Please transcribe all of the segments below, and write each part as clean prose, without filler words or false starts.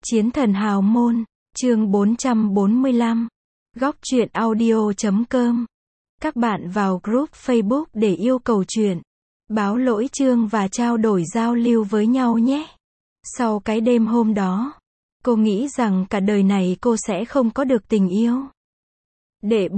Chiến thần hào môn, chương 445. Góc truyện audio.com. Các bạn vào group Facebook để yêu cầu truyện, báo lỗi chương và trao đổi giao lưu với nhau nhé. Sau cái đêm hôm đó, cô nghĩ rằng cả đời này cô sẽ không có được tình yêu. Đệ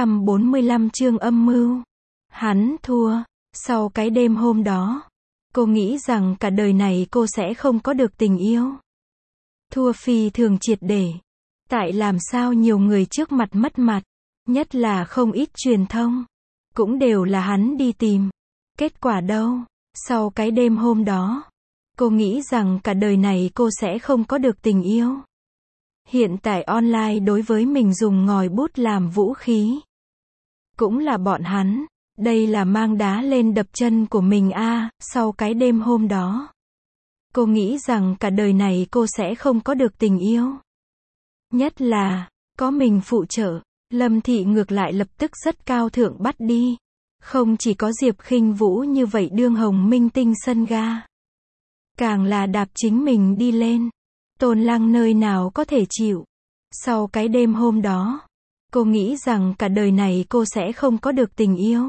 445 chương âm mưu. Hắn thua. Sau cái đêm hôm đó, cô nghĩ rằng cả đời này cô sẽ không có được tình yêu. Thua phi thường triệt để. Tại làm sao nhiều người trước mặt mất mặt, nhất là không ít truyền thông, cũng đều là hắn đi tìm. Kết quả đâu? Sau cái đêm hôm đó, cô nghĩ rằng cả đời này cô sẽ không có được tình yêu. Hiện tại online đối với mình dùng ngòi bút làm vũ khí. Cũng là bọn hắn. Đây là mang đá lên đập chân của mình a. Sau cái đêm hôm đó, cô nghĩ rằng cả đời này cô sẽ không có được tình yêu. Nhất là, có mình phụ trợ, Lâm Thị ngược lại lập tức rất cao thượng bắt đi. Không chỉ có Diệp Khinh Vũ như vậy đương hồng minh tinh sân ga. Càng là đạp chính mình đi lên. Tôn Lăng nơi nào có thể chịu. Sau cái đêm hôm đó, cô nghĩ rằng cả đời này cô sẽ không có được tình yêu.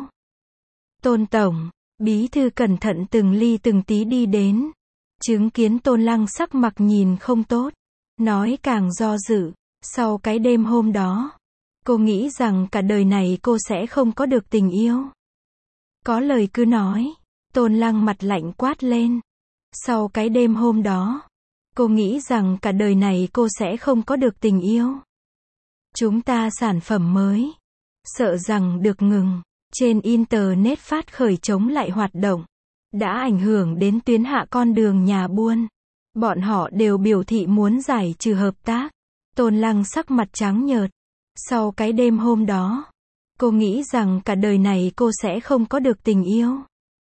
Tôn Tổng, bí thư cẩn thận từng ly từng tí đi đến. Chứng kiến Tôn Lăng sắc mặt nhìn không tốt. Nói càng do dự. Sau cái đêm hôm đó, cô nghĩ rằng cả đời này cô sẽ không có được tình yêu. Có lời cứ nói. Tôn Lăng mặt lạnh quát lên. Sau cái đêm hôm đó, cô nghĩ rằng cả đời này cô sẽ không có được tình yêu. Chúng ta sản phẩm mới. Sợ rằng được ngừng. Trên Internet phát khởi chống lại hoạt động. Đã ảnh hưởng đến tuyến hạ con đường nhà buôn. Bọn họ đều biểu thị muốn giải trừ hợp tác. Tôn Lăng sắc mặt trắng nhợt. Sau cái đêm hôm đó, cô nghĩ rằng cả đời này cô sẽ không có được tình yêu.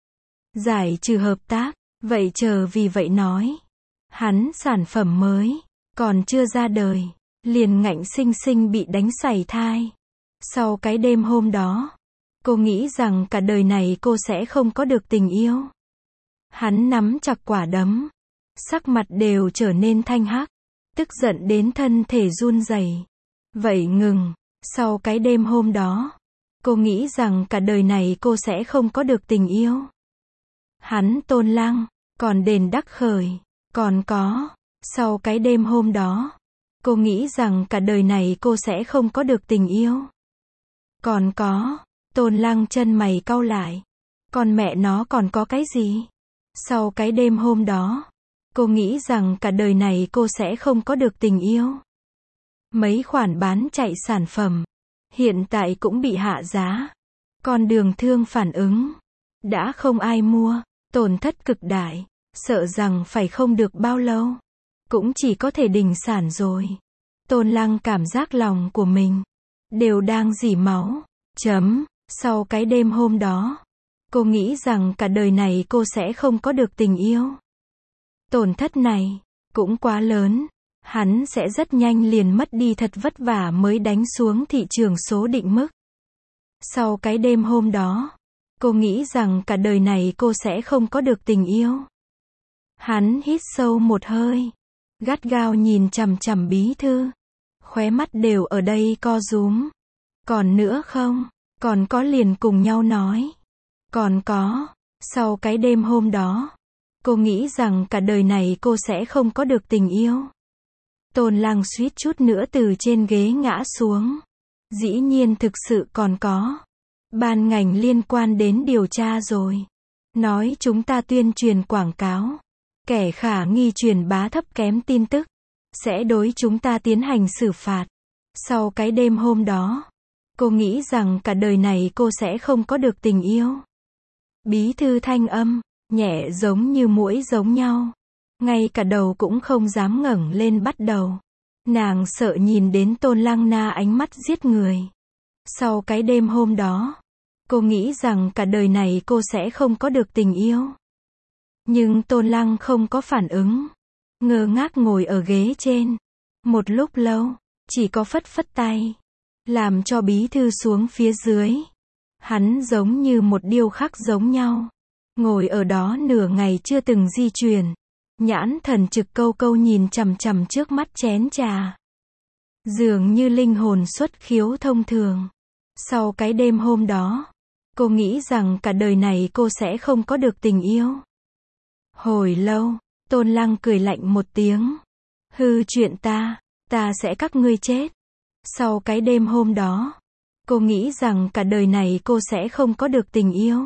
Giải trừ hợp tác, vậy chờ vì vậy nói. Hắn sản phẩm mới, còn chưa ra đời, liền ngạnh sinh sinh bị đánh sảy thai. Sau cái đêm hôm đó, cô nghĩ rằng cả đời này cô sẽ không có được tình yêu. Hắn nắm chặt quả đấm. Sắc mặt đều trở nên thanh hắc. Tức giận đến thân thể run rẩy. Vậy ngừng. Sau cái đêm hôm đó, cô nghĩ rằng cả đời này cô sẽ không có được tình yêu. Hắn Tôn Lăng, còn đền đắc khởi. Còn có. Sau cái đêm hôm đó, cô nghĩ rằng cả đời này cô sẽ không có được tình yêu. Còn có. Tôn Lăng chân mày cau lại. Còn mẹ nó còn có cái gì? Sau cái đêm hôm đó, cô nghĩ rằng cả đời này cô sẽ không có được tình yêu. Mấy khoản bán chạy sản phẩm, hiện tại cũng bị hạ giá. Con đường thương phản ứng, đã không ai mua, tổn thất cực đại, sợ rằng phải không được bao lâu, cũng chỉ có thể đình sản rồi. Tôn Lăng cảm giác lòng của mình, đều đang rỉ máu. Sau cái đêm hôm đó, cô nghĩ rằng cả đời này cô sẽ không có được tình yêu. Tổn thất này, cũng quá lớn. Hắn sẽ rất nhanh liền mất đi thật vất vả mới đánh xuống thị trường số định mức. Sau cái đêm hôm đó, cô nghĩ rằng cả đời này cô sẽ không có được tình yêu. Hắn hít sâu một hơi. Gắt gao nhìn chằm chằm bí thư. Khóe mắt đều ở đây co rúm. Còn nữa không? Còn có liền cùng nhau nói. Còn có. Sau cái đêm hôm đó, cô nghĩ rằng cả đời này cô sẽ không có được tình yêu. Tôn Lăng suýt chút nữa từ trên ghế ngã xuống. Dĩ nhiên thực sự còn có. Ban ngành liên quan đến điều tra rồi. Nói chúng ta tuyên truyền quảng cáo. Kẻ khả nghi truyền bá thấp kém tin tức. Sẽ đối chúng ta tiến hành xử phạt. Sau cái đêm hôm đó, cô nghĩ rằng cả đời này cô sẽ không có được tình yêu. Bí thư thanh âm, nhẹ giống như muỗi giống nhau. Ngay cả đầu cũng không dám ngẩng lên bắt đầu. Nàng sợ nhìn đến Tôn Lăng na ánh mắt giết người. Sau cái đêm hôm đó, cô nghĩ rằng cả đời này cô sẽ không có được tình yêu. Nhưng Tôn Lăng không có phản ứng. Ngơ ngác ngồi ở ghế trên. Một lúc lâu, chỉ có phất phất tay. Làm cho bí thư xuống phía dưới. Hắn giống như một điêu khắc giống nhau. Ngồi ở đó nửa ngày chưa từng di chuyển. nhãn thần trực câu câu nhìn chằm chằm trước mắt chén trà. Dường như linh hồn xuất khiếu thông thường. Sau cái đêm hôm đó, cô nghĩ rằng cả đời này cô sẽ không có được tình yêu. Hồi lâu, Tôn Lăng cười lạnh một tiếng. Hư chuyện ta sẽ các ngươi chết. Sau cái đêm hôm đó, cô nghĩ rằng cả đời này cô sẽ không có được tình yêu.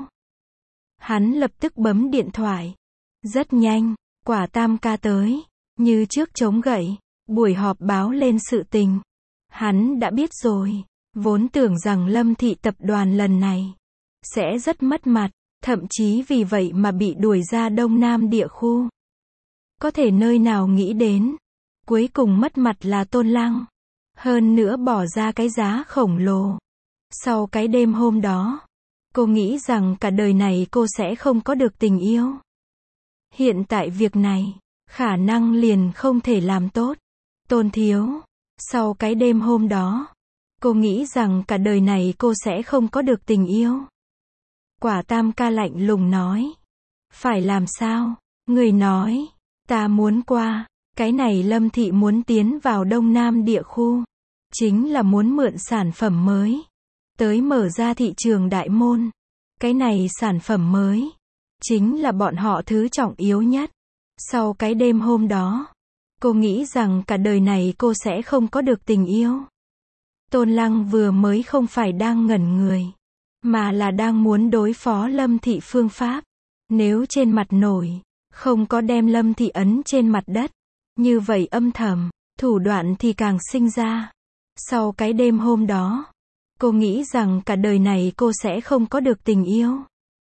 Hắn lập tức bấm điện thoại. Rất nhanh, Quả Tam ca tới, như trước chống gậy, buổi họp báo lên sự tình. Hắn đã biết rồi, vốn tưởng rằng Lâm Thị tập đoàn lần này sẽ rất mất mặt, thậm chí vì vậy mà bị đuổi ra Đông Nam địa khu. Có thể nơi nào nghĩ đến, cuối cùng mất mặt là Tôn Lăng. Hơn nữa bỏ ra cái giá khổng lồ. Sau cái đêm hôm đó, cô nghĩ rằng cả đời này cô sẽ không có được tình yêu. Hiện tại việc này, khả năng liền không thể làm tốt. Tôn thiếu, sau cái đêm hôm đó, cô nghĩ rằng cả đời này cô sẽ không có được tình yêu. Quả Tam ca lạnh lùng nói. Phải làm sao? Người nói, ta muốn qua. Cái này Lâm Thị muốn tiến vào Đông Nam địa khu. Chính là muốn mượn sản phẩm mới. Tới mở ra thị trường đại môn. Cái này sản phẩm mới. Chính là bọn họ thứ trọng yếu nhất. Sau cái đêm hôm đó, cô nghĩ rằng cả đời này cô sẽ không có được tình yêu. Tôn Lăng vừa mới không phải đang ngẩn người, mà là đang muốn đối phó Lâm Thị phương pháp. Nếu trên mặt nổi, không có đem Lâm Thị ấn trên mặt đất. Như vậy âm thầm, thủ đoạn thì càng sinh ra. Sau cái đêm hôm đó, cô nghĩ rằng cả đời này cô sẽ không có được tình yêu.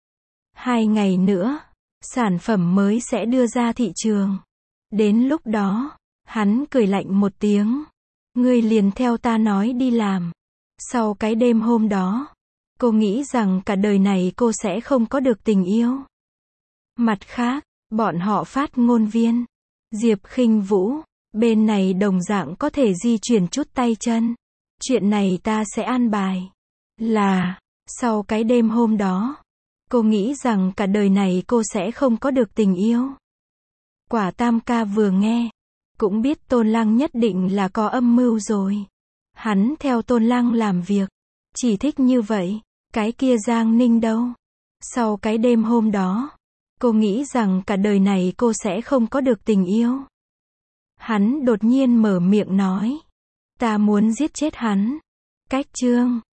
2 ngày nữa, sản phẩm mới sẽ đưa ra thị trường. Đến lúc đó, hắn cười lạnh một tiếng. Ngươi liền theo ta nói đi làm. Sau cái đêm hôm đó, cô nghĩ rằng cả đời này cô sẽ không có được tình yêu. Mặt khác, bọn họ phát ngôn viên, Diệp Khinh Vũ, bên này đồng dạng có thể di chuyển chút tay chân. Chuyện này ta sẽ an bài. Sau cái đêm hôm đó, cô nghĩ rằng cả đời này cô sẽ không có được tình yêu. Quả Tam ca vừa nghe, cũng biết Tôn Lăng nhất định là có âm mưu rồi. Hắn theo Tôn Lăng làm việc, chỉ thích như vậy. Cái kia Giang Ninh đâu? Sau cái đêm hôm đó, cô nghĩ rằng cả đời này cô sẽ không có được tình yêu. Hắn đột nhiên mở miệng nói. Ta muốn giết chết hắn. Cách chương